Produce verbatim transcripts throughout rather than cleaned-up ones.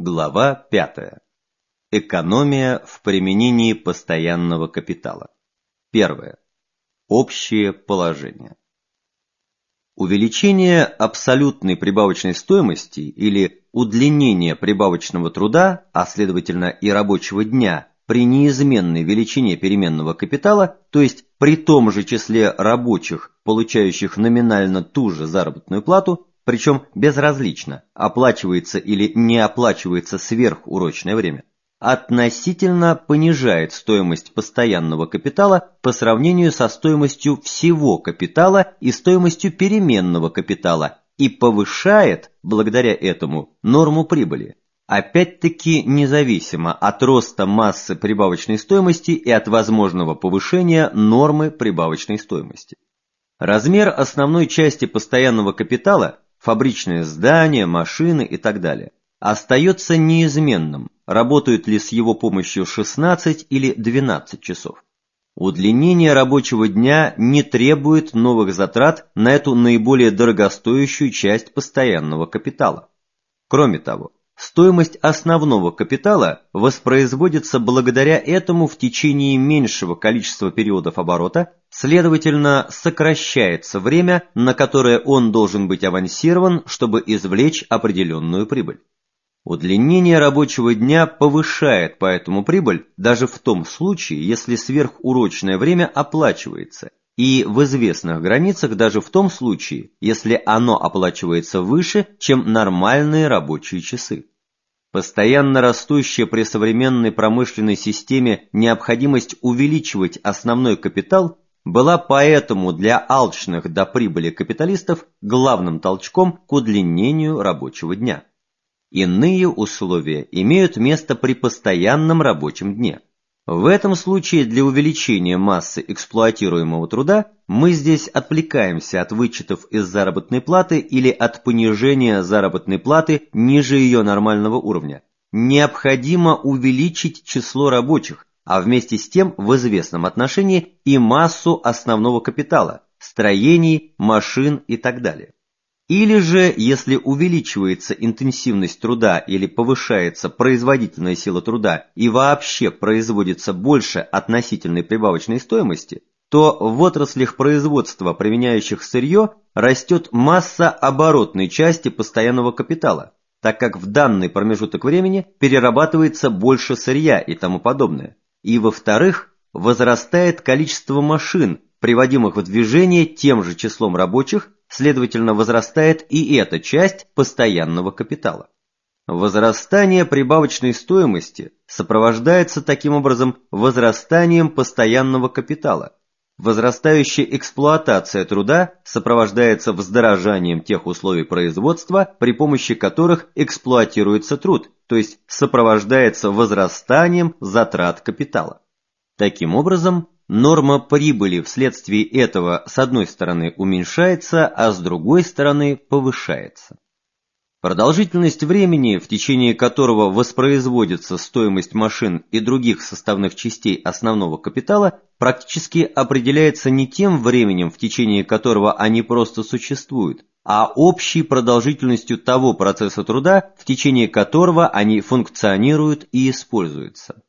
Глава пятая. Экономия в применении постоянного капитала. Первое. Общее положение. Увеличение абсолютной прибавочной стоимости или удлинение прибавочного труда, а следовательно и рабочего дня, при неизменной величине переменного капитала, то есть при том же числе рабочих, получающих номинально ту же заработную плату, причем безразлично, оплачивается или не оплачивается сверхурочное время, относительно понижает стоимость постоянного капитала по сравнению со стоимостью всего капитала и стоимостью переменного капитала и повышает, благодаря этому, норму прибыли, опять-таки независимо от роста массы прибавочной стоимости и от возможного повышения нормы прибавочной стоимости. Размер основной части постоянного капитала, фабричные здания, машины и так далее, остается неизменным, работают ли с его помощью шестнадцать или двенадцать часов. Удлинение рабочего дня не требует новых затрат на эту наиболее дорогостоящую часть постоянного капитала. Кроме того, стоимость основного капитала воспроизводится благодаря этому в течение меньшего количества периодов оборота, следовательно, сокращается время, на которое он должен быть авансирован, чтобы извлечь определенную прибыль. Удлинение рабочего дня повышает поэтому прибыль даже в том случае, если сверхурочное время оплачивается, и в известных границах даже в том случае, если оно оплачивается выше, чем нормальные рабочие часы. Постоянно растущая при современной промышленной системе необходимость увеличивать основной капитал была поэтому для алчных до прибыли капиталистов главным толчком к удлинению рабочего дня. Иные условия имеют место при постоянном рабочем дне. В этом случае для увеличения массы эксплуатируемого труда мы здесь отвлекаемся от вычетов из заработной платы или от понижения заработной платы ниже ее нормального уровня. Необходимо увеличить число рабочих, а вместе с тем в известном отношении и массу основного капитала, строений, машин и так далее. Или же, если увеличивается интенсивность труда или повышается производительная сила труда и вообще производится больше относительной прибавочной стоимости, то в отраслях производства, применяющих сырье, растет масса оборотной части постоянного капитала, так как в данный промежуток времени перерабатывается больше сырья и тому подобное. И во-вторых, возрастает количество машин, приводимых в движение тем же числом рабочих, следовательно, возрастает и эта часть постоянного капитала. Возрастание прибавочной стоимости сопровождается таким образом возрастанием постоянного капитала. Возрастающая эксплуатация труда сопровождается вздорожанием тех условий производства, при помощи которых эксплуатируется труд, то есть сопровождается возрастанием затрат капитала. Таким образом, норма прибыли вследствие этого с одной стороны уменьшается, а с другой стороны повышается. Продолжительность времени, в течение которого воспроизводится стоимость машин и других составных частей основного капитала, практически определяется не тем временем, в течение которого они просто существуют, а общей продолжительностью того процесса труда, в течение которого они функционируют и используются.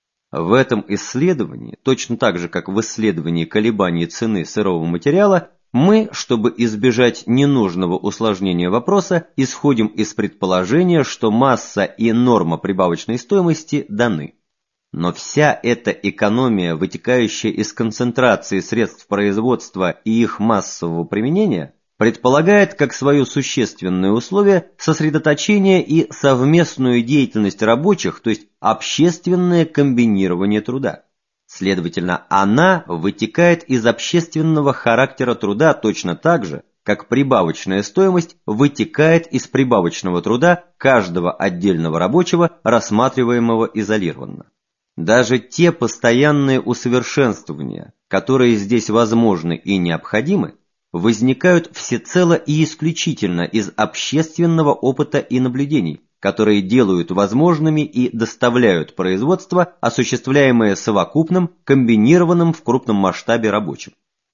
В этом исследовании, точно так же, как в исследовании колебаний цены сырого материала, мы, чтобы избежать ненужного усложнения вопроса, исходим из предположения, что масса и норма прибавочной стоимости даны. Но вся эта экономия, вытекающая из концентрации средств производства и их массового применения, предполагает как свое существенное условие сосредоточение и совместную деятельность рабочих, то есть общественное комбинирование труда. Следовательно, она вытекает из общественного характера труда точно так же, как прибавочная стоимость вытекает из прибавочного труда каждого отдельного рабочего, рассматриваемого изолированно. Даже те постоянные усовершенствования, которые здесь возможны и необходимы, возникают всецело и исключительно из общественного опыта и наблюдений, которые делают возможными и доставляют производство, осуществляемое совокупным, комбинированным в крупном масштабе рабочим.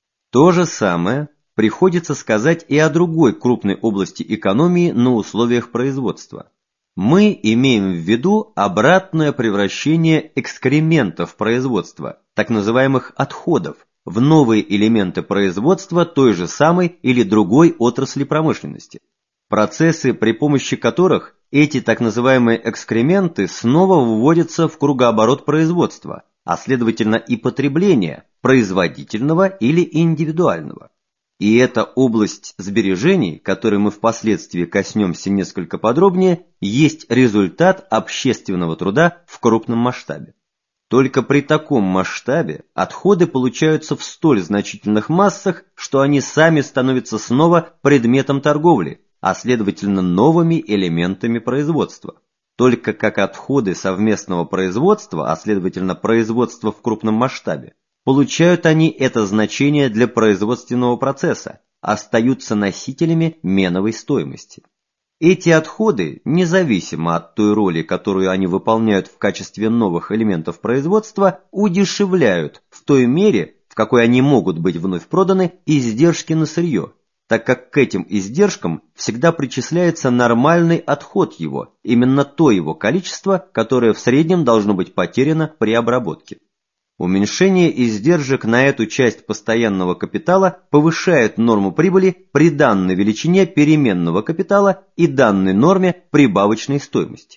То же самое приходится сказать и о другой крупной области экономии на условиях производства. Мы имеем в виду обратное превращение экскрементов производства, так называемых отходов, в новые элементы производства той же самой или другой отрасли промышленности. Процессы, при помощи которых эти так называемые экскременты снова вводятся в кругооборот производства, а следовательно и потребления, производительного или индивидуального. И эта область сбережений, которой мы впоследствии коснемся несколько подробнее, есть результат общественного труда в крупном масштабе. Только при таком масштабе отходы получаются в столь значительных массах, что они сами становятся снова предметом торговли, а следовательно новыми элементами производства. Только как отходы совместного производства, а следовательно производства в крупном масштабе, получают они это значение для производственного процесса, остаются носителями меновой стоимости. Эти отходы, независимо от той роли, которую они выполняют в качестве новых элементов производства, удешевляют в той мере, в какой они могут быть вновь проданы, издержки на сырье, так как к этим издержкам всегда причисляется нормальный отход его, именно то его количество, которое в среднем должно быть потеряно при обработке. Уменьшение издержек на эту часть постоянного капитала повышает норму прибыли при данной величине переменного капитала и данной норме прибавочной стоимости.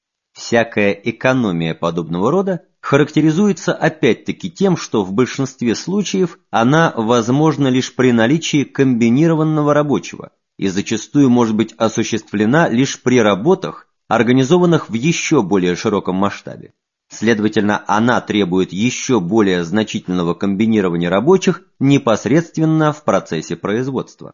Всякая экономия подобного рода характеризуется опять-таки тем, что в большинстве случаев она возможна лишь при наличии комбинированного рабочего и зачастую может быть осуществлена лишь при работах, организованных в еще более широком масштабе. Следовательно, она требует еще более значительного комбинирования рабочих непосредственно в процессе производства.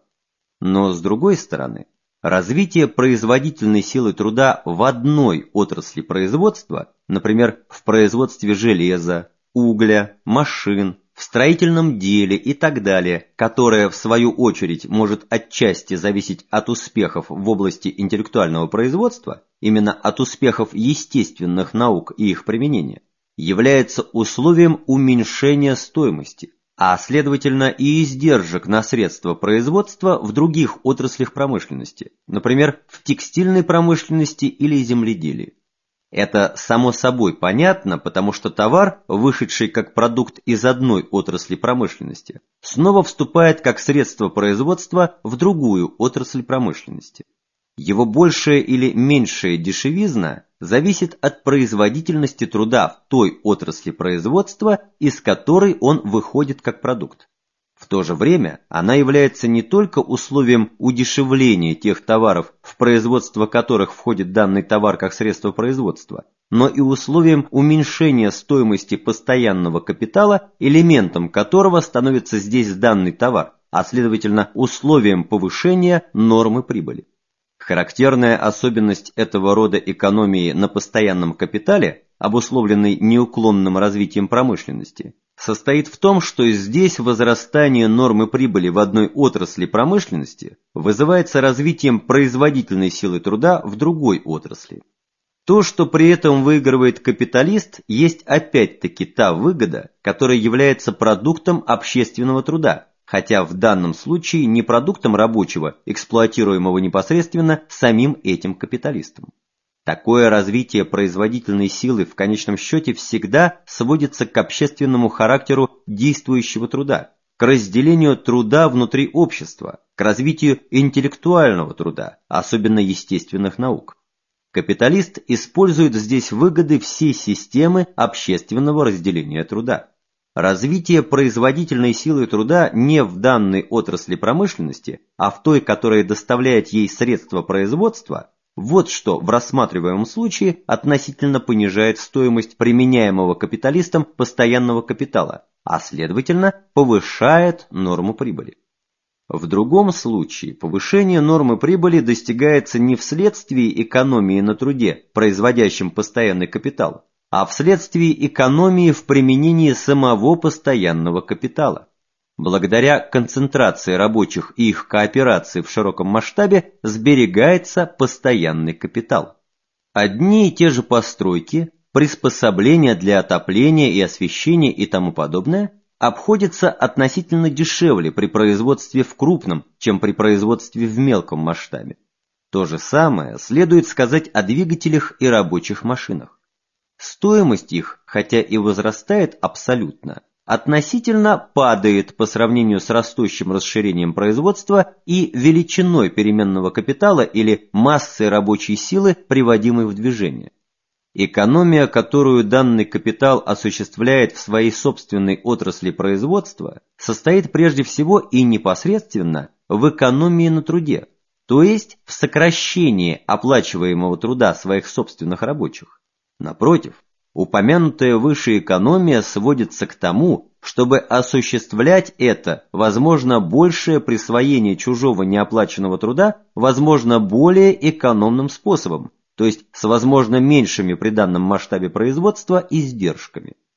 Но с другой стороны, развитие производительной силы труда в одной отрасли производства, например, в производстве железа, угля, машин, в строительном деле и так далее, которое в свою очередь может отчасти зависеть от успехов в области интеллектуального производства, именно от успехов естественных наук и их применения, является условием уменьшения стоимости, а следовательно и издержек на средства производства в других отраслях промышленности, например, в текстильной промышленности или земледелии. Это само собой понятно, потому что товар, вышедший как продукт из одной отрасли промышленности, снова вступает как средство производства в другую отрасль промышленности. Его большая или меньшая дешевизна зависит от производительности труда в той отрасли производства, из которой он выходит как продукт. В то же время она является не только условием удешевления тех товаров, в производство которых входит данный товар как средство производства, но и условием уменьшения стоимости постоянного капитала, элементом которого становится здесь данный товар, а следовательно условием повышения нормы прибыли. Характерная особенность этого рода экономии на постоянном капитале, обусловленной неуклонным развитием промышленности, состоит в том, что здесь возрастание нормы прибыли в одной отрасли промышленности вызывается развитием производительной силы труда в другой отрасли. То, что при этом выигрывает капиталист, есть опять-таки та выгода, которая является продуктом общественного труда, хотя в данном случае не продуктом рабочего, эксплуатируемого непосредственно самим этим капиталистом. Такое развитие производительной силы в конечном счете всегда сводится к общественному характеру действующего труда, к разделению труда внутри общества, к развитию интеллектуального труда, особенно естественных наук. Капиталист использует здесь выгоды всей системы общественного разделения труда. Развитие производительной силы труда не в данной отрасли промышленности, а в той, которая доставляет ей средства производства, вот что в рассматриваемом случае относительно понижает стоимость применяемого капиталистом постоянного капитала, а следовательно повышает норму прибыли. В другом случае повышение нормы прибыли достигается не вследствие экономии на труде, производящем постоянный капитал, а вследствие экономии в применении самого постоянного капитала. Благодаря концентрации рабочих и их кооперации в широком масштабе сберегается постоянный капитал. Одни и те же постройки, приспособления для отопления и освещения и тому подобное обходятся относительно дешевле при производстве в крупном, чем при производстве в мелком масштабе. То же самое следует сказать о двигателях и рабочих машинах. Стоимость их, хотя и возрастает абсолютно, относительно падает по сравнению с растущим расширением производства и величиной переменного капитала или массой рабочей силы, приводимой в движение. Экономия, которую данный капитал осуществляет в своей собственной отрасли производства, состоит прежде всего и непосредственно в экономии на труде, то есть в сокращении оплачиваемого труда своих собственных рабочих. Напротив, упомянутая выше экономия сводится к тому, чтобы осуществлять это, возможно, большее присвоение чужого неоплаченного труда, возможно, более экономным способом, то есть с возможно меньшими при данном масштабе производства издержками.